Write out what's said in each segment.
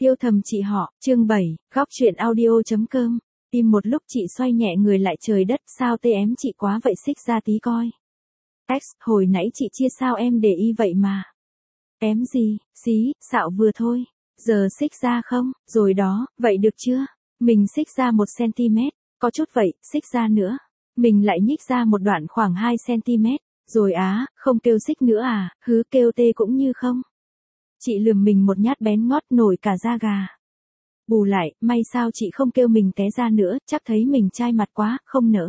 Yêu thầm chị họ, chương 7, góc chuyện audio.com. Im một lúc chị xoay nhẹ người lại, trời đất, sao tê ém chị quá vậy, xích ra tí coi. X, hồi nãy chị chia sao em để ý vậy mà. Ém gì, xí, xạo vừa thôi. Giờ xích ra không, rồi đó, vậy được chưa? Mình xích ra 1 cm, có chút vậy, xích ra nữa. Mình lại nhích ra một đoạn khoảng 2 cm, rồi á, không kêu xích nữa à, hứ kêu tê cũng như không. Chị lườm mình một nhát bén ngót nổi cả da gà. Bù lại, may sao chị không kêu mình té ra nữa, chắc thấy mình chai mặt quá, không nỡ.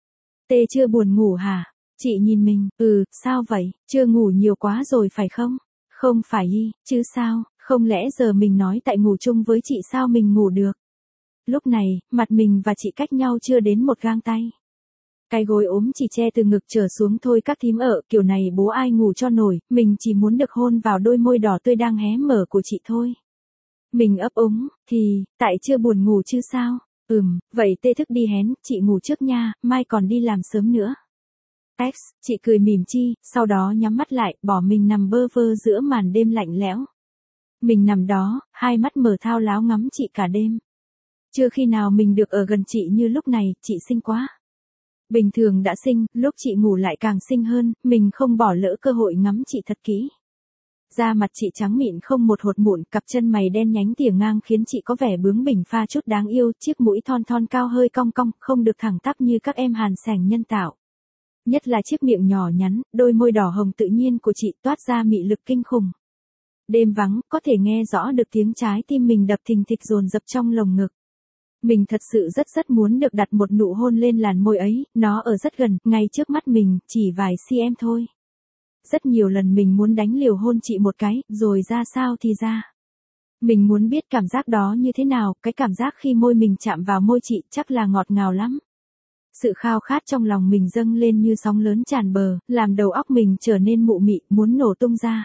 Tê chưa buồn ngủ hả? Chị nhìn mình, sao vậy, chưa ngủ nhiều quá rồi phải không? Không phải chứ sao, không lẽ giờ mình nói tại ngủ chung với chị sao mình ngủ được? Lúc này, mặt mình và chị cách nhau chưa đến một gang tay. Cái gối ốm chỉ che từ ngực trở xuống thôi các thím ở, kiểu này bố ai ngủ cho nổi, mình chỉ muốn được hôn vào đôi môi đỏ tươi đang hé mở của chị thôi. Mình ấp úng, tại chưa buồn ngủ chứ sao? Vậy tê thức đi hén, chị ngủ trước nha, mai còn đi làm sớm nữa. X, chị cười mỉm chi, sau đó nhắm mắt lại, bỏ mình nằm bơ vơ giữa màn đêm lạnh lẽo. Mình nằm đó, hai mắt mở thao láo ngắm chị cả đêm. Chưa khi nào mình được ở gần chị như lúc này, chị xinh quá. Bình thường đã xinh, lúc chị ngủ lại càng xinh hơn, mình không bỏ lỡ cơ hội ngắm chị thật kỹ. Da mặt chị trắng mịn không một hột mụn, cặp chân mày đen nhánh tỉa ngang khiến chị có vẻ bướng bỉnh pha chút đáng yêu, chiếc mũi thon thon cao hơi cong cong, không được thẳng tắp như các em Hàn sành nhân tạo. Nhất là chiếc miệng nhỏ nhắn, đôi môi đỏ hồng tự nhiên của chị toát ra mị lực kinh khủng. Đêm vắng, có thể nghe rõ được tiếng trái tim mình đập thình thịch dồn dập trong lồng ngực. Mình thật sự rất muốn được đặt một nụ hôn lên làn môi ấy, nó ở rất gần, ngay trước mắt mình, chỉ vài cm thôi. Rất nhiều lần mình muốn đánh liều hôn chị một cái, rồi ra sao thì ra. Mình muốn biết cảm giác đó như thế nào, cái cảm giác khi môi mình chạm vào môi chị chắc là ngọt ngào lắm. Sự khao khát trong lòng mình dâng lên như sóng lớn tràn bờ, làm đầu óc mình trở nên mụ mị, muốn nổ tung ra.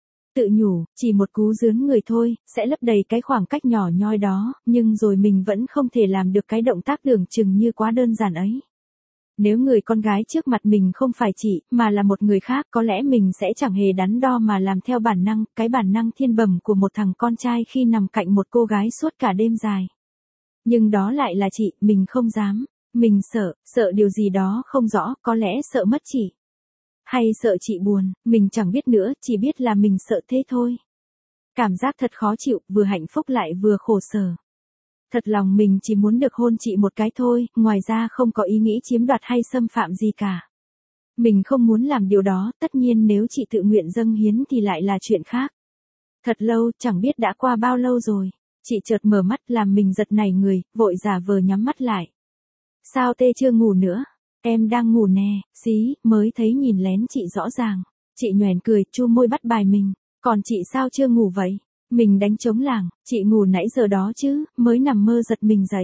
Tự nhủ, chỉ một cú dướn người thôi, sẽ lấp đầy cái khoảng cách nhỏ nhoi đó, nhưng rồi mình vẫn không thể làm được cái động tác tưởng chừng như quá đơn giản ấy. Nếu người con gái trước mặt mình không phải chị, mà là một người khác, có lẽ mình sẽ chẳng hề đắn đo mà làm theo bản năng, cái bản năng thiên bẩm của một thằng con trai khi nằm cạnh một cô gái suốt cả đêm dài. Nhưng đó lại là chị, mình không dám, mình sợ điều gì đó không rõ, có lẽ sợ mất chị. Hay sợ chị buồn, mình chẳng biết nữa, chỉ biết là mình sợ thế thôi. Cảm giác thật khó chịu, vừa hạnh phúc lại vừa khổ sở. Thật lòng mình chỉ muốn được hôn chị một cái thôi, ngoài ra không có ý nghĩ chiếm đoạt hay xâm phạm gì cả. Mình không muốn làm điều đó, tất nhiên nếu chị tự nguyện dâng hiến thì lại là chuyện khác. Thật lâu, chẳng biết đã qua bao lâu rồi, chị chợt mở mắt làm mình giật nảy người, vội giả vờ nhắm mắt lại. Sao tê chưa ngủ nữa? Em đang ngủ nè, xí, mới thấy nhìn lén chị rõ ràng. Chị nhoẻn cười, chu môi bắt bài mình, còn chị sao chưa ngủ vậy? Mình đánh trống lảng, chị ngủ nãy giờ đó chứ, mới nằm mơ giật mình dậy.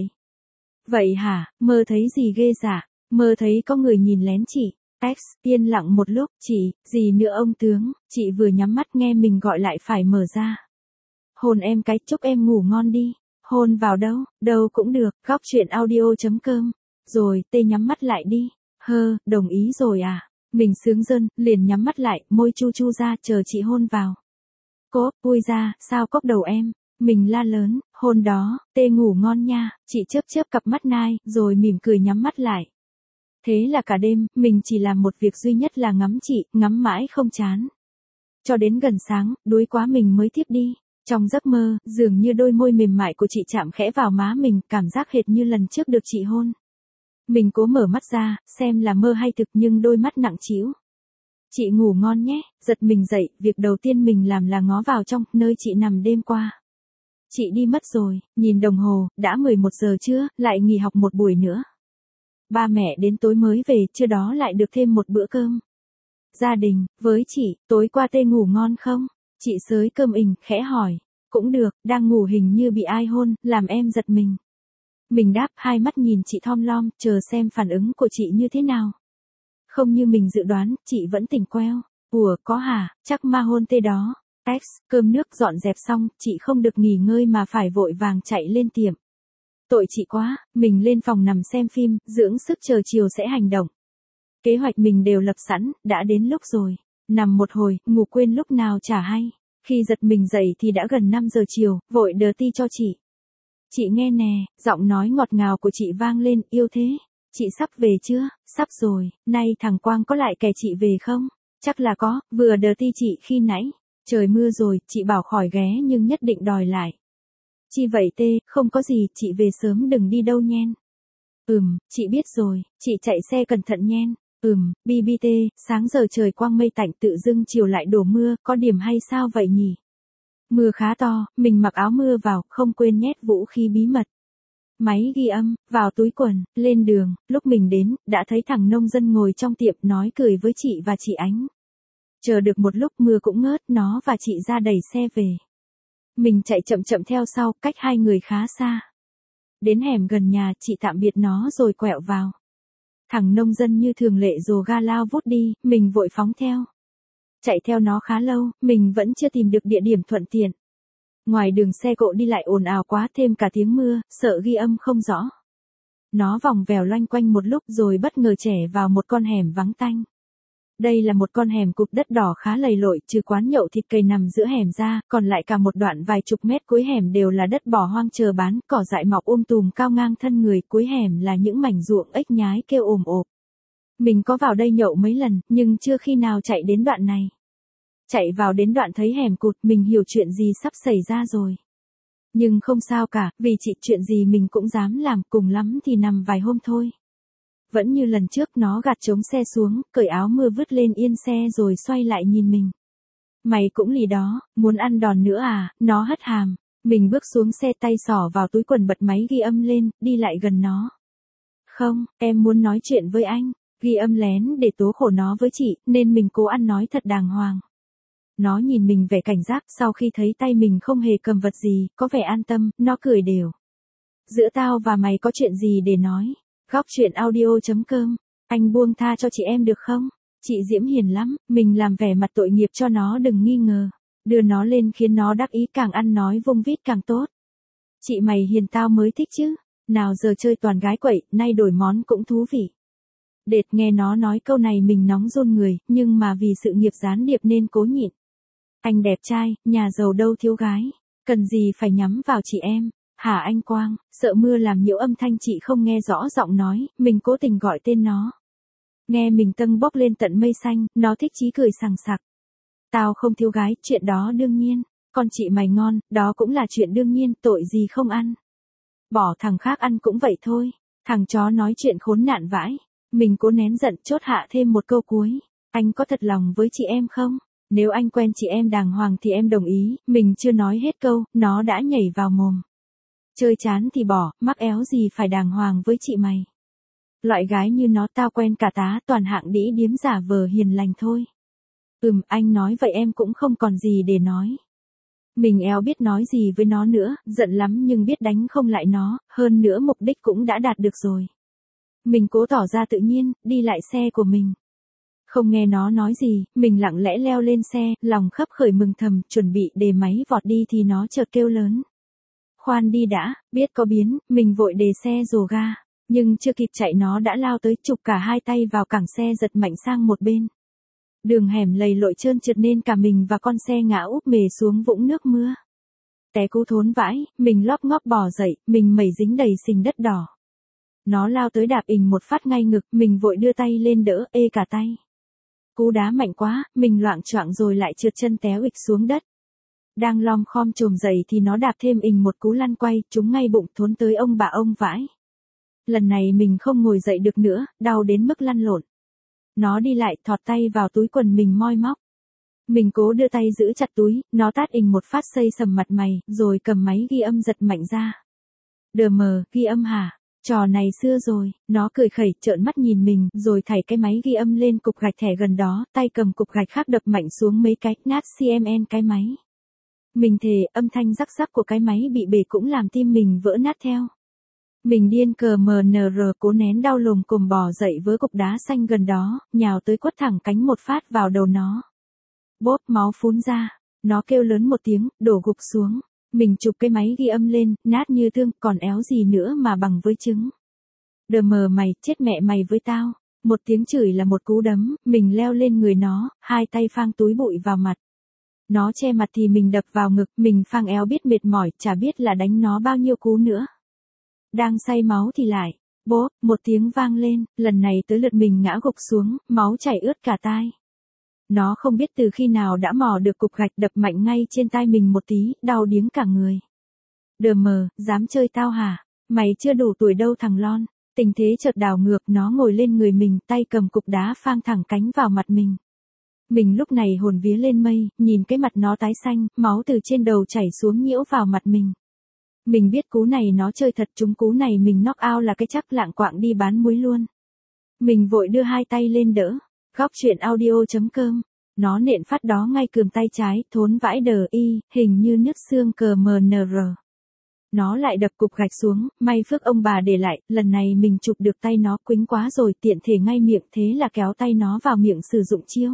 Vậy hả, mơ thấy gì ghê dạ? Mơ thấy có người nhìn lén chị. X, yên lặng một lúc, gì nữa ông tướng, chị vừa nhắm mắt nghe mình gọi lại phải mở ra. Hôn em cái, chúc em ngủ ngon đi. Hôn vào đâu cũng được, góc chuyện audio.com. Rồi, tê nhắm mắt lại đi. Đồng ý rồi à? Mình sướng rơn, liền nhắm mắt lại, môi chu chu ra, chờ chị hôn vào. Cốp, vui ra, sao cốc đầu em? Mình la lớn, hôn đó, tê ngủ ngon nha, chị chớp cặp mắt nai, rồi mỉm cười nhắm mắt lại. Thế là cả đêm, mình chỉ làm một việc duy nhất là ngắm chị, ngắm mãi không chán. Cho đến gần sáng, đuối quá mình mới thiếp đi. Trong giấc mơ, dường như đôi môi mềm mại của chị chạm khẽ vào má mình, cảm giác hệt như lần trước được chị hôn. Mình cố mở mắt ra, xem là mơ hay thực, nhưng đôi mắt nặng trĩu. Chị ngủ ngon nhé, giật mình dậy, việc đầu tiên mình làm là ngó vào trong, nơi chị nằm đêm qua. Chị đi mất rồi, nhìn đồng hồ, đã 11 giờ trưa, lại nghỉ học một buổi nữa. Ba mẹ đến tối mới về, trưa đó lại được thêm một bữa cơm. Gia đình, với chị, tối qua tê ngủ ngon không? Chị xới cơm ình, khẽ hỏi. Cũng được, đang ngủ hình như bị ai hôn, làm em giật mình. Mình đáp, hai mắt nhìn chị thom lom, chờ xem phản ứng của chị như thế nào. Không như mình dự đoán, chị vẫn tỉnh queo. Ủa, có hả, chắc ma hôn tê đó. X, cơm nước dọn dẹp xong, chị không được nghỉ ngơi mà phải vội vàng chạy lên tiệm. Tội chị quá, mình lên phòng nằm xem phim, dưỡng sức chờ chiều sẽ hành động. Kế hoạch mình đều lập sẵn, đã đến lúc rồi. Nằm một hồi, ngủ quên lúc nào chả hay. Khi giật mình dậy thì đã gần 5 giờ chiều, vội đờ ti cho chị. Chị nghe nè, giọng nói ngọt ngào của chị vang lên, yêu thế. Chị sắp về chưa? Sắp rồi, nay thằng Quang có lại kè chị về không? Chắc là có, vừa đờ ti chị khi nãy. Trời mưa rồi, chị bảo khỏi ghé nhưng nhất định đòi lại. Chi vậy tê, không có gì, chị về sớm đừng đi đâu nhen. Chị biết rồi, chị chạy xe cẩn thận nhen. BBT, sáng giờ trời quang mây tạnh tự dưng chiều lại đổ mưa, có điểm hay sao vậy nhỉ? Mưa khá to, mình mặc áo mưa vào, không quên nhét vũ khí bí mật. Máy ghi âm, vào túi quần, lên đường, lúc mình đến, đã thấy thằng nông dân ngồi trong tiệm nói cười với chị và chị Ánh. Chờ được một lúc mưa cũng ngớt, nó và chị ra đẩy xe về. Mình chạy chậm chậm theo sau, cách hai người khá xa. Đến hẻm gần nhà, chị tạm biệt nó rồi quẹo vào. Thằng nông dân như thường lệ rồ ga lao vút đi, mình vội phóng theo. Chạy theo nó khá lâu, mình vẫn chưa tìm được địa điểm thuận tiện. Ngoài đường xe cộ đi lại ồn ào quá, thêm cả tiếng mưa, sợ ghi âm không rõ. Nó vòng vèo loanh quanh một lúc rồi bất ngờ chẻ vào một con hẻm vắng tanh. Đây là một con hẻm cục đất đỏ khá lầy lội, trừ quán nhậu thịt cây nằm giữa hẻm ra, còn lại cả một đoạn vài chục mét cuối hẻm đều là đất bỏ hoang chờ bán, cỏ dại mọc tùm cao ngang thân người, cuối hẻm là những mảnh ruộng ếch nhái kêu ồm ộp. Mình có vào đây nhậu mấy lần, nhưng chưa khi nào chạy đến đoạn này. Chạy vào đến đoạn thấy hẻm cụt, mình hiểu chuyện gì sắp xảy ra rồi. Nhưng không sao cả, vì chị chuyện gì mình cũng dám làm, cùng lắm thì nằm vài hôm thôi. Vẫn như lần trước, nó gạt trống xe xuống, cởi áo mưa vứt lên yên xe rồi xoay lại nhìn mình. Mày cũng lì đó, muốn ăn đòn nữa à? Nó hất hàm. Mình bước xuống xe, tay xỏ vào túi quần, bật máy ghi âm lên, đi lại gần nó. Không, em muốn nói chuyện với anh. Ghi âm lén để tố khổ nó với chị, nên mình cố ăn nói thật đàng hoàng. Nó nhìn mình vẻ cảnh giác, sau khi thấy tay mình không hề cầm vật gì, có vẻ an tâm, nó cười đều. Giữa tao và mày có chuyện gì để nói? Góc chuyện audio.com. Anh buông tha cho chị em được không? Chị Diễm hiền lắm, mình làm vẻ mặt tội nghiệp cho nó đừng nghi ngờ. Đưa nó lên khiến nó đắc ý, càng ăn nói vung vít càng tốt. Chị mày hiền tao mới thích chứ. Nào giờ chơi toàn gái quậy, nay đổi món cũng thú vị. Đệt, nghe nó nói câu này mình nóng run người, nhưng mà vì sự nghiệp gián điệp nên cố nhịn. Anh đẹp trai, nhà giàu đâu thiếu gái. Cần gì phải nhắm vào chị em. Hả anh Quang, sợ mưa làm nhiễu âm thanh chị không nghe rõ giọng nói, mình cố tình gọi tên nó. Nghe mình tâng bốc lên tận mây xanh, nó thích chí cười sằng sặc. Tao không thiếu gái, chuyện đó đương nhiên. Con chị mày ngon, đó cũng là chuyện đương nhiên, tội gì không ăn. Bỏ thằng khác ăn cũng vậy thôi. Thằng chó nói chuyện khốn nạn vãi. Mình cố nén giận, chốt hạ thêm một câu cuối. Anh có thật lòng với chị em không? Nếu anh quen chị em đàng hoàng thì em đồng ý. Mình chưa nói hết câu, nó đã nhảy vào mồm. Chơi chán thì bỏ, mắc éo gì phải đàng hoàng với chị mày. Loại gái như nó tao quen cả tá, toàn hạng đĩ điếm giả vờ hiền lành thôi. Anh nói vậy em cũng không còn gì để nói. Mình éo biết nói gì với nó nữa, giận lắm nhưng biết đánh không lại nó, hơn nữa mục đích cũng đã đạt được rồi. Mình cố tỏ ra tự nhiên, đi lại xe của mình. Không nghe nó nói gì, mình lặng lẽ leo lên xe, lòng khấp khởi mừng thầm, chuẩn bị để máy vọt đi thì nó chợt kêu lớn. Khoan đi đã, biết có biến, mình vội đề xe rồ ga. Nhưng chưa kịp chạy nó đã lao tới, chụp cả hai tay vào cẳng xe, giật mạnh sang một bên. Đường hẻm lầy lội trơn trượt nên cả mình và con xe ngã úp mề xuống vũng nước mưa. Té cú thốn vãi, mình lóp ngóp bò dậy, mình mẩy dính đầy sình đất đỏ. Nó lao tới đạp ình một phát ngay ngực, mình vội đưa tay lên đỡ, ê cả tay. Cú đá mạnh quá, mình loạng choạng rồi lại trượt chân té uịch xuống đất. Đang lom khom chồm dậy thì nó đạp thêm ình một cú lăn quay, trúng ngay bụng, thốn tới ông bà ông vãi. Lần này mình không ngồi dậy được nữa, đau đến mức lăn lộn. Nó đi lại, thọt tay vào túi quần mình moi móc. Mình cố đưa tay giữ chặt túi, nó tát ình một phát xây sầm mặt mày, rồi cầm máy ghi âm giật mạnh ra. Đờ mờ, ghi âm hả? Trò này xưa rồi, nó cười khẩy, trợn mắt nhìn mình, rồi thảy cái máy ghi âm lên cục gạch thẻ gần đó, tay cầm cục gạch khác đập mạnh xuống mấy cái, nát cmn cái máy. Mình thề, âm thanh rắc rắc của cái máy bị bể cũng làm tim mình vỡ nát theo. Mình điên cờ MNR cố nén đau lồm cồm bò dậy với cục đá xanh gần đó, nhào tới quất thẳng cánh một phát vào đầu nó. Bốp, máu phún ra, nó kêu lớn một tiếng, đổ gục xuống. Mình chụp cái máy ghi âm lên, nát như thương, còn éo gì nữa mà bằng với trứng. Đờ mờ mày, chết mẹ mày với tao. Một tiếng chửi là một cú đấm, mình leo lên người nó, hai tay phang túi bụi vào mặt. Nó che mặt thì mình đập vào ngực, mình phang éo biết mệt mỏi, chả biết là đánh nó bao nhiêu cú nữa. Đang say máu thì lại, bốp, một tiếng vang lên, lần này tới lượt mình ngã gục xuống, máu chảy ướt cả tai. Nó không biết từ khi nào đã mò được cục gạch đập mạnh ngay trên tai mình một tí, đau điếng cả người. Đờ mờ, dám chơi tao hả? Mày chưa đủ tuổi đâu thằng lon. Tình thế chợt đảo ngược, nó ngồi lên người mình, tay cầm cục đá phang thẳng cánh vào mặt mình. Mình lúc này hồn vía lên mây, nhìn cái mặt nó tái xanh, máu từ trên đầu chảy xuống nhiễu vào mặt mình. Mình biết cú này nó chơi thật, trúng cú này mình knock out là cái chắc, lạng quạng đi bán muối luôn. Mình vội đưa hai tay lên đỡ. Góc chuyện audio.com. Nó nện phát đó ngay cườm tay trái, thốn vãi đờ y, hình như nứt xương cờ MNR. Nó lại đập cục gạch xuống, may phước ông bà để lại, lần này mình chụp được tay nó, quĩnh quá rồi, tiện thể ngay miệng, thế là kéo tay nó vào miệng sử dụng chiêu.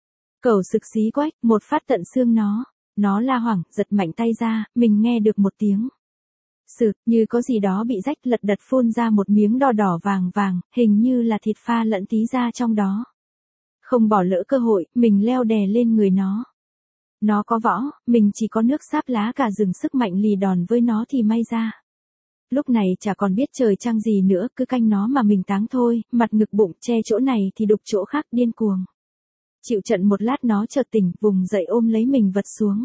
Cẩu sực xí quách, một phát tận xương nó. Nó la hoảng, giật mạnh tay ra, mình nghe được một tiếng sực, như có gì đó bị rách, lật đật phun ra một miếng đỏ đỏ vàng vàng, hình như là thịt pha lẫn tí ra trong đó. Không bỏ lỡ cơ hội, mình leo đè lên người nó. Nó có võ, mình chỉ có nước sáp lá cả rừng, sức mạnh lì đòn với nó thì may ra. Lúc này chả còn biết trời trăng gì nữa, cứ canh nó mà mình táng thôi, mặt ngực bụng, che chỗ này thì đục chỗ khác, điên cuồng. Chịu trận một lát nó chợt tỉnh, vùng dậy ôm lấy mình vật xuống.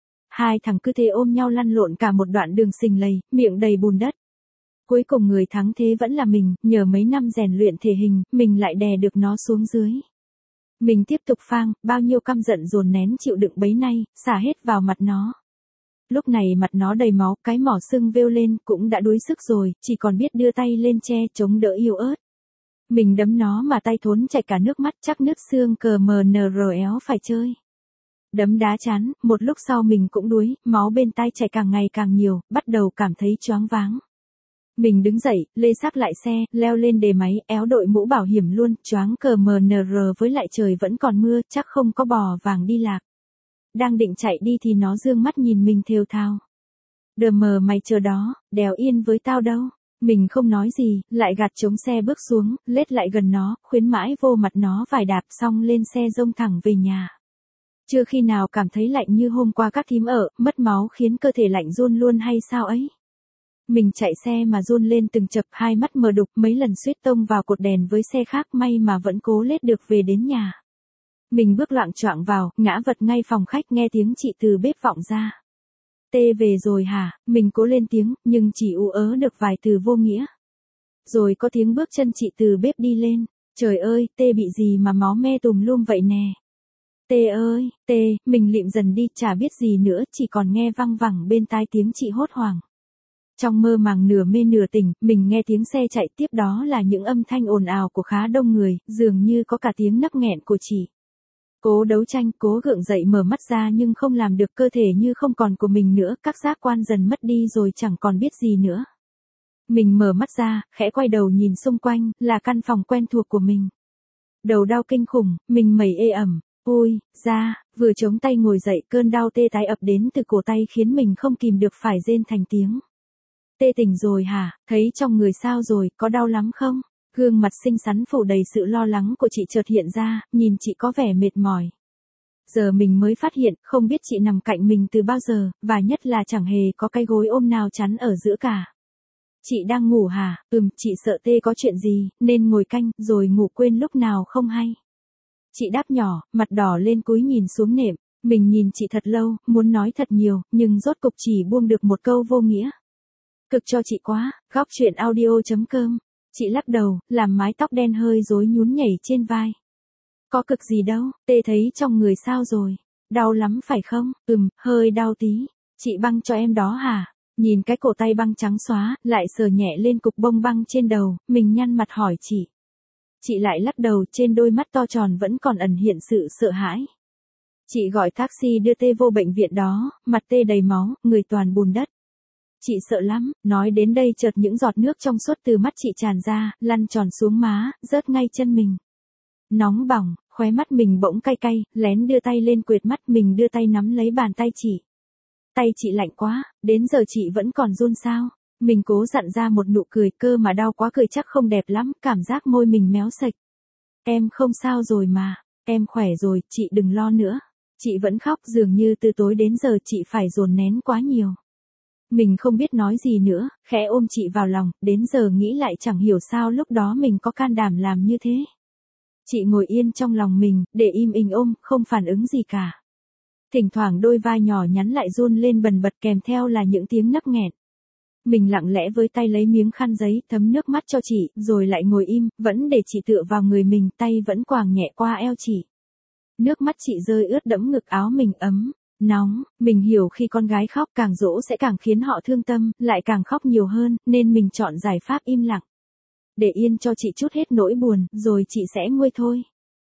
Hai thằng cứ thế ôm nhau lăn lộn cả một đoạn đường sình lầy, miệng đầy bùn đất. Cuối cùng người thắng thế vẫn là mình, nhờ mấy năm rèn luyện thể hình, mình lại đè được nó xuống dưới. Mình tiếp tục phang, bao nhiêu căm giận dồn nén chịu đựng bấy nay, xả hết vào mặt nó. Lúc này mặt nó đầy máu, cái mỏ sưng vêu lên, cũng đã đuối sức rồi, chỉ còn biết đưa tay lên che, chống đỡ yếu ớt. Mình đấm nó mà tay thốn chảy cả nước mắt, chắc nứt xương cờ MNR éo phải chơi. Đấm đá chán, một lúc sau mình cũng đuối, máu bên tai chảy càng ngày càng nhiều, bắt đầu cảm thấy choáng váng. Mình đứng dậy, lê xác lại xe, leo lên đề máy, éo đội mũ bảo hiểm luôn, choáng cờ MNR với lại trời vẫn còn mưa, chắc không có bò vàng đi lạc. Đang định chạy đi thì nó dương mắt nhìn mình thều thào. Đờ mờ mày chờ đó, đèo yên với tao đâu. Mình không nói gì, lại gạt chống xe bước xuống, lết lại gần nó, khuyến mãi vô mặt nó vài đạp xong lên xe rông thẳng về nhà. Chưa khi nào cảm thấy lạnh như hôm qua các thím ở, mất máu khiến cơ thể lạnh run luôn hay sao ấy. Mình chạy xe mà run lên từng chập, hai mắt mờ đục, mấy lần suýt tông vào cột đèn với xe khác, may mà vẫn cố lết được về đến nhà. Mình bước loạng choạng vào, ngã vật ngay phòng khách, nghe tiếng chị từ bếp vọng ra. Tê về rồi hả? Mình cố lên tiếng, nhưng chỉ ú ớ được vài từ vô nghĩa. Rồi có tiếng bước chân chị từ bếp đi lên. Trời ơi, Tê bị gì mà máu me tùm lum vậy nè? Tê ơi, Tê, mình lịm dần đi, chả biết gì nữa, chỉ còn nghe văng vẳng bên tai tiếng chị hốt hoảng. Trong mơ màng nửa mê nửa tỉnh, mình nghe tiếng xe chạy, tiếp đó là những âm thanh ồn ào của khá đông người, dường như có cả tiếng nấc nghẹn của chị. Cố đấu tranh, cố gượng dậy mở mắt ra nhưng không làm được, cơ thể như không còn của mình nữa, các giác quan dần mất đi rồi chẳng còn biết gì nữa. Mình mở mắt ra, khẽ quay đầu nhìn xung quanh, là căn phòng quen thuộc của mình. Đầu đau kinh khủng, mình mẩy ê ẩm, ôi, ra, vừa chống tay ngồi dậy, cơn đau tê tái ập đến từ cổ tay khiến mình không kìm được phải rên thành tiếng. Tê tỉnh rồi hả, thấy trong người sao rồi, có đau lắm không? Gương mặt xinh xắn phủ đầy sự lo lắng của chị chợt hiện ra, nhìn chị có vẻ mệt mỏi. Giờ mình mới phát hiện, không biết chị nằm cạnh mình từ bao giờ, và nhất là chẳng hề có cái gối ôm nào chắn ở giữa cả. Chị đang ngủ hả? Chị sợ Tê có chuyện gì, nên ngồi canh, rồi ngủ quên lúc nào không hay. Chị đáp nhỏ, mặt đỏ lên cúi nhìn xuống nệm, mình nhìn chị thật lâu, muốn nói thật nhiều, nhưng rốt cục chỉ buông được một câu vô nghĩa. Cực cho chị quá, góc chuyện audio.com. Chị lắc đầu, làm mái tóc đen hơi rối nhún nhảy trên vai. Có cực gì đâu, Tê thấy trong người sao rồi? Đau lắm phải không? Hơi đau tí. Chị băng cho em đó hả? Nhìn cái cổ tay băng trắng xóa, lại sờ nhẹ lên cục bông băng trên đầu, mình nhăn mặt hỏi chị. Chị lại lắc đầu, trên đôi mắt to tròn vẫn còn ẩn hiện sự sợ hãi. Chị gọi taxi đưa Tê vô bệnh viện đó, mặt Tê đầy máu, người toàn bùn đất. Chị sợ lắm, nói đến đây chợt những giọt nước trong suốt từ mắt chị tràn ra, lăn tròn xuống má, rớt ngay chân mình. Nóng bỏng, khóe mắt mình bỗng cay cay, lén đưa tay lên quệt mắt, mình đưa tay nắm lấy bàn tay chị. Tay chị lạnh quá, đến giờ chị vẫn còn run sao. Mình cố dặn ra một nụ cười, cơ mà đau quá cười chắc không đẹp lắm, cảm giác môi mình méo sạch. Em không sao rồi mà, em khỏe rồi, chị đừng lo nữa. Chị vẫn khóc, dường như từ tối đến giờ chị phải dồn nén quá nhiều. Mình không biết nói gì nữa, khẽ ôm chị vào lòng, đến giờ nghĩ lại chẳng hiểu sao lúc đó mình có can đảm làm như thế. Chị ngồi yên trong lòng mình, để im ình ôm, không phản ứng gì cả. Thỉnh thoảng đôi vai nhỏ nhắn lại run lên bần bật kèm theo là những tiếng nấc nghẹn. Mình lặng lẽ với tay lấy miếng khăn giấy, thấm nước mắt cho chị, rồi lại ngồi im, vẫn để chị tựa vào người mình, tay vẫn quàng nhẹ qua eo chị. Nước mắt chị rơi ướt đẫm ngực áo mình ấm, nóng, mình hiểu khi con gái khóc càng dỗ sẽ càng khiến họ thương tâm, lại càng khóc nhiều hơn, nên mình chọn giải pháp im lặng. Để yên cho chị trút hết nỗi buồn, rồi chị sẽ nguôi thôi.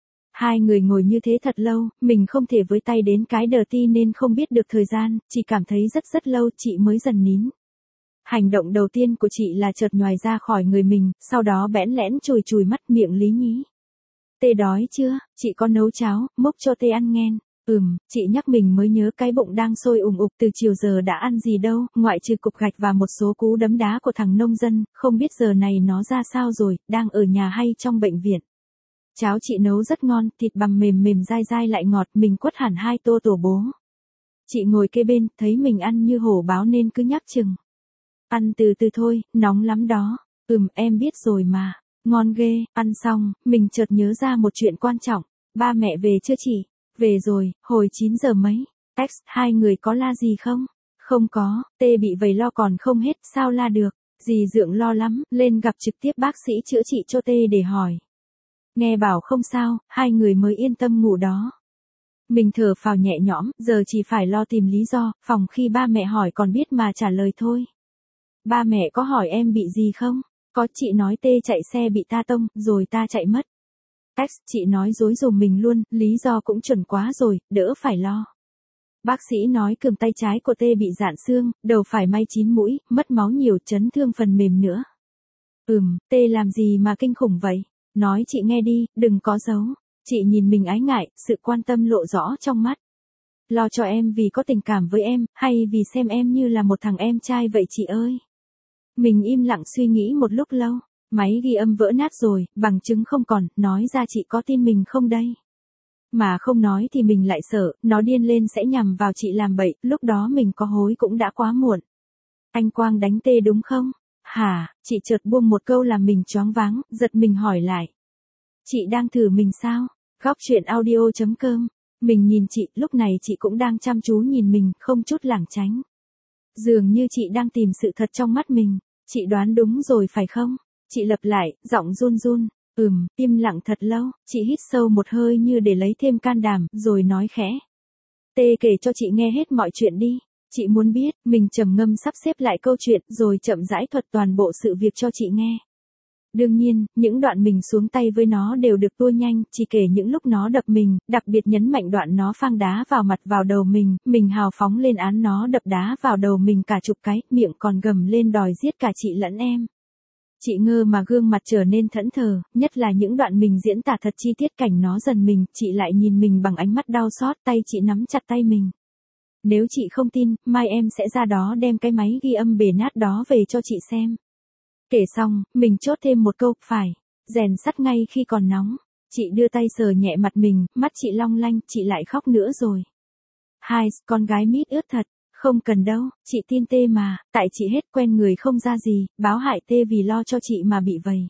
Hai người ngồi như thế thật lâu, mình không thể với tay đến cái đờ ti nên không biết được thời gian, chỉ cảm thấy rất lâu chị mới dần nín. Hành động đầu tiên của chị là chợt nhoài ra khỏi người mình, sau đó bẽn lẽn chùi chùi mắt miệng lý nhí. Tê đói chưa, chị có nấu cháo, múc cho tê ăn nghen. Chị nhắc mình mới nhớ cái bụng đang sôi ùng ục từ chiều giờ đã ăn gì đâu, ngoại trừ cục gạch và một số cú đấm đá của thằng nông dân, không biết giờ này nó ra sao rồi, đang ở nhà hay trong bệnh viện. Cháo chị nấu rất ngon, thịt bằm mềm mềm dai dai lại ngọt, mình quất hẳn 2 tô tổ bố. Chị ngồi kế bên, thấy mình ăn như hổ báo nên cứ nhắc chừng. Ăn từ từ thôi, nóng lắm đó. Em biết rồi mà. Ngon ghê, ăn xong, mình chợt nhớ ra một chuyện quan trọng. Ba mẹ về chưa chị? Về rồi, hồi 9 giờ mấy. Hai người có la gì không? Không có, tê bị vầy lo còn không hết, sao la được? Dì Dượng lo lắm, lên gặp trực tiếp bác sĩ chữa trị cho tê để hỏi. Nghe bảo không sao, hai người mới yên tâm ngủ đó. Mình thở phào nhẹ nhõm, giờ chỉ phải lo tìm lý do, phòng khi ba mẹ hỏi còn biết mà trả lời thôi. Ba mẹ có hỏi em bị gì không? Có, chị nói tê chạy xe bị ta tông, rồi ta chạy mất. Chị nói dối dùm mình luôn, lý do cũng chuẩn quá rồi, đỡ phải lo. Bác sĩ nói cườm tay trái của tê bị rạn xương, đầu phải may 9 mũi, mất máu nhiều, chấn thương phần mềm nữa. Tê làm gì mà kinh khủng vậy? Nói chị nghe đi, đừng có giấu. Chị nhìn mình ái ngại, sự quan tâm lộ rõ trong mắt. Lo cho em vì có tình cảm với em, hay vì xem em như là một thằng em trai vậy chị ơi? Mình im lặng suy nghĩ một lúc lâu. Máy ghi âm vỡ nát rồi, bằng chứng không còn, nói ra chị có tin mình không đây? Mà không nói thì mình lại sợ, nó điên lên sẽ nhằm vào chị làm bậy, lúc đó mình có hối cũng đã quá muộn. Anh Quang đánh tê đúng không? Hả, chị chợt buông một câu làm mình choáng váng, giật mình hỏi lại. Chị đang thử mình sao? Góc chuyện audio.com. Mình nhìn chị, lúc này chị cũng đang chăm chú nhìn mình, không chút lảng tránh. Dường như chị đang tìm sự thật trong mắt mình. Chị đoán đúng rồi phải không? Chị lặp lại, giọng run run. Im lặng thật lâu, chị hít sâu một hơi như để lấy thêm can đảm, rồi nói khẽ. Tê kể cho chị nghe hết mọi chuyện đi. Chị muốn biết, mình trầm ngâm sắp xếp lại câu chuyện, rồi chậm rãi thuật toàn bộ sự việc cho chị nghe. Đương nhiên, những đoạn mình xuống tay với nó đều được tua nhanh, chỉ kể những lúc nó đập mình, đặc biệt nhấn mạnh đoạn nó phang đá vào mặt vào đầu mình hào phóng lên án nó đập đá vào đầu mình cả chục cái, miệng còn gầm lên đòi giết cả chị lẫn em. Chị ngơ mà gương mặt trở nên thẫn thờ, nhất là những đoạn mình diễn tả thật chi tiết cảnh nó dần mình, chị lại nhìn mình bằng ánh mắt đau xót, tay chị nắm chặt tay mình. Nếu chị không tin, mai em sẽ ra đó đem cái máy ghi âm bể nát đó về cho chị xem. Kể xong, mình chốt thêm một câu, phải, rèn sắt ngay khi còn nóng. Chị đưa tay sờ nhẹ mặt mình, mắt chị long lanh, chị lại khóc nữa rồi. Con gái mít ướt thật, không cần đâu, chị tin tê mà, tại chị hết quen người không ra gì, báo hại tê vì lo cho chị mà bị vầy.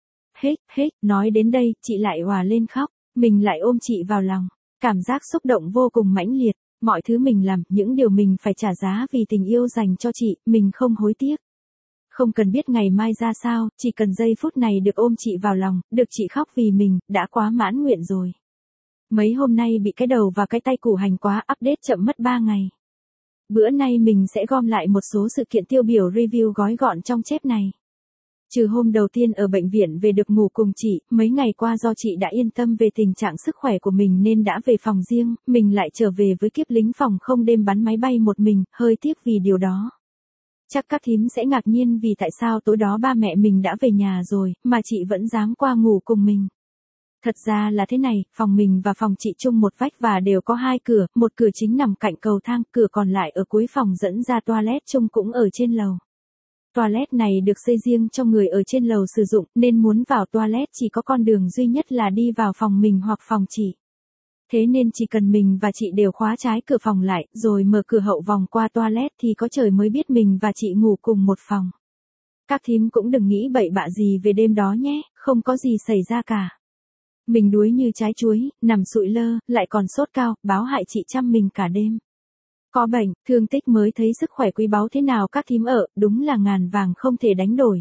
Nói đến đây, chị lại òa lên khóc, mình lại ôm chị vào lòng, cảm giác xúc động vô cùng mãnh liệt, mọi thứ mình làm, những điều mình phải trả giá vì tình yêu dành cho chị, mình không hối tiếc. Không cần biết ngày mai ra sao, chỉ cần giây phút này được ôm chị vào lòng, được chị khóc vì mình, đã quá mãn nguyện rồi. Mấy hôm nay bị cái đầu và cái tay củ hành quá, update chậm mất 3 ngày. Bữa nay mình sẽ gom lại một số sự kiện tiêu biểu review gói gọn trong chép này. Trừ hôm đầu tiên ở bệnh viện về được ngủ cùng chị, mấy ngày qua do chị đã yên tâm về tình trạng sức khỏe của mình nên đã về phòng riêng, mình lại trở về với kiếp lính phòng không đêm bắn máy bay một mình, hơi tiếc vì điều đó. Chắc các thím sẽ ngạc nhiên vì tại sao tối đó ba mẹ mình đã về nhà rồi, mà chị vẫn dám qua ngủ cùng mình. Thật ra là thế này, phòng mình và phòng chị chung một vách và đều có 2 cửa, một cửa chính nằm cạnh cầu thang, cửa còn lại ở cuối phòng dẫn ra toilet chung cũng ở trên lầu. Toilet này được xây riêng cho người ở trên lầu sử dụng, nên muốn vào toilet chỉ có con đường duy nhất là đi vào phòng mình hoặc phòng chị. Thế nên chỉ cần mình và chị đều khóa trái cửa phòng lại, rồi mở cửa hậu vòng qua toilet thì có trời mới biết mình và chị ngủ cùng một phòng. Các thím cũng đừng nghĩ bậy bạ gì về đêm đó nhé, không có gì xảy ra cả. Mình đuối như trái chuối, nằm sụi lơ, lại còn sốt cao, báo hại chị chăm mình cả đêm. Có bệnh, thương tích mới thấy sức khỏe quý báu thế nào các thím ở, đúng là ngàn vàng không thể đánh đổi.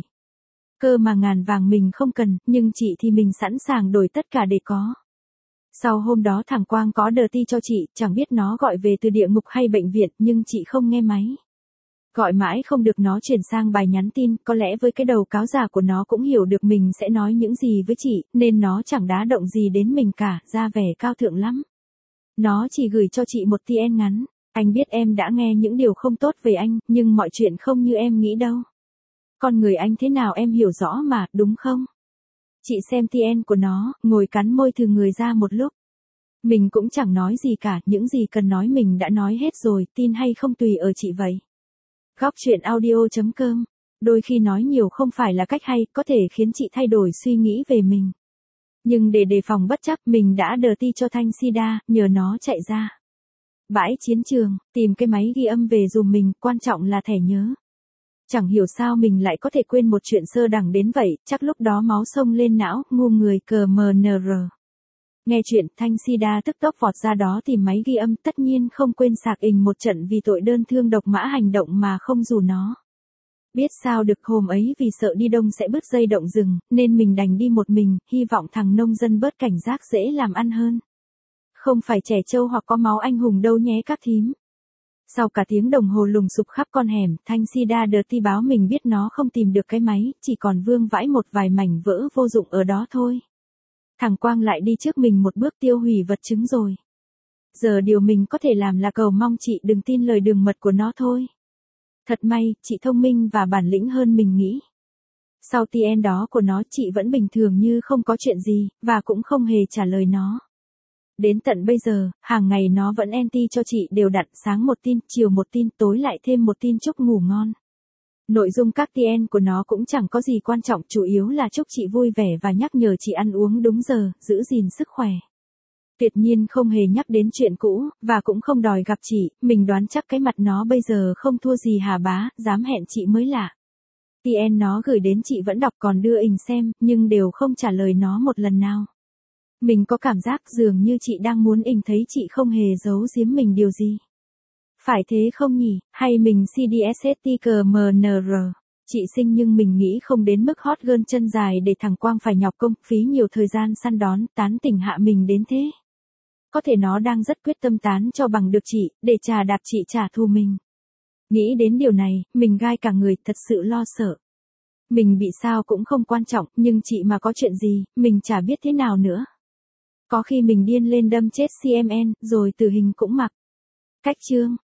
Cơ mà ngàn vàng mình không cần, nhưng chị thì mình sẵn sàng đổi tất cả để có. Sau hôm đó thằng Quang có đờ ti cho chị, chẳng biết nó gọi về từ địa ngục hay bệnh viện, nhưng chị không nghe máy. Gọi mãi không được nó chuyển sang bài nhắn tin, có lẽ với cái đầu cáo già của nó cũng hiểu được mình sẽ nói những gì với chị, nên nó chẳng đá động gì đến mình cả, ra vẻ cao thượng lắm. Nó chỉ gửi cho chị một TN ngắn, anh biết em đã nghe những điều không tốt về anh, nhưng mọi chuyện không như em nghĩ đâu. Con người anh thế nào em hiểu rõ mà, đúng không? Chị xem TN của nó, ngồi cắn môi thừ người ra một lúc. Mình cũng chẳng nói gì cả, những gì cần nói mình đã nói hết rồi, tin hay không tùy ở chị vậy. Góc chuyện audio.com. Đôi khi nói nhiều không phải là cách hay, có thể khiến chị thay đổi suy nghĩ về mình. Nhưng để đề phòng bất chấp, mình đã đờ ti cho Thanh Sida, nhờ nó chạy ra bãi chiến trường, tìm cái máy ghi âm về dùm mình, quan trọng là thẻ nhớ. Chẳng hiểu sao mình lại có thể quên một chuyện sơ đẳng đến vậy, chắc lúc đó máu sông lên não, ngu người cờ MNR. Nghe chuyện, Thanh Sida tức tốc vọt ra đó tìm máy ghi âm, tất nhiên không quên sạc ình một trận vì tội đơn thương độc mã hành động mà không dù nó. Biết sao được, hôm ấy vì sợ đi đông sẽ bứt dây động rừng, nên mình đành đi một mình, hy vọng thằng nông dân bớt cảnh giác dễ làm ăn hơn. Không phải trẻ trâu hoặc có máu anh hùng đâu nhé các thím. Sau cả tiếng đồng hồ lùng sục khắp con hẻm, Thanh Sida đờ ti báo mình biết nó không tìm được cái máy, chỉ còn vương vãi một vài mảnh vỡ vô dụng ở đó thôi. Thằng Quang lại đi trước mình một bước tiêu hủy vật chứng rồi. Giờ điều mình có thể làm là cầu mong chị đừng tin lời đường mật của nó thôi. Thật may, chị thông minh và bản lĩnh hơn mình nghĩ. Sau TN đó của nó, chị vẫn bình thường như không có chuyện gì, và cũng không hề trả lời nó. Đến tận bây giờ, hàng ngày nó vẫn anti cho chị đều đặn, sáng một tin, chiều một tin, tối lại thêm một tin chúc ngủ ngon. Nội dung các TN của nó cũng chẳng có gì quan trọng, chủ yếu là chúc chị vui vẻ và nhắc nhở chị ăn uống đúng giờ, giữ gìn sức khỏe. Tuyệt nhiên không hề nhắc đến chuyện cũ, và cũng không đòi gặp chị, mình đoán chắc cái mặt nó bây giờ không thua gì Hà Bá, dám hẹn chị mới lạ. TN nó gửi đến chị vẫn đọc còn đưa ình xem, nhưng đều không trả lời nó một lần nào. Mình có cảm giác dường như chị đang muốn ình thấy chị không hề giấu giếm mình điều gì. Phải thế không nhỉ, hay mình CDSSTCMNR. Chị xinh nhưng mình nghĩ không đến mức hot girl chân dài để thằng Quang phải nhọc công, phí nhiều thời gian săn đón, tán tỉnh hạ mình đến thế. Có thể nó đang rất quyết tâm tán cho bằng được chị, để trà đạp chị trả thù mình. Nghĩ đến điều này, mình gai cả người, thật sự lo sợ. Mình bị sao cũng không quan trọng, nhưng chị mà có chuyện gì, mình chả biết thế nào nữa. Có khi mình điên lên đâm chết CMN, rồi tử hình cũng mặc. Cách chương.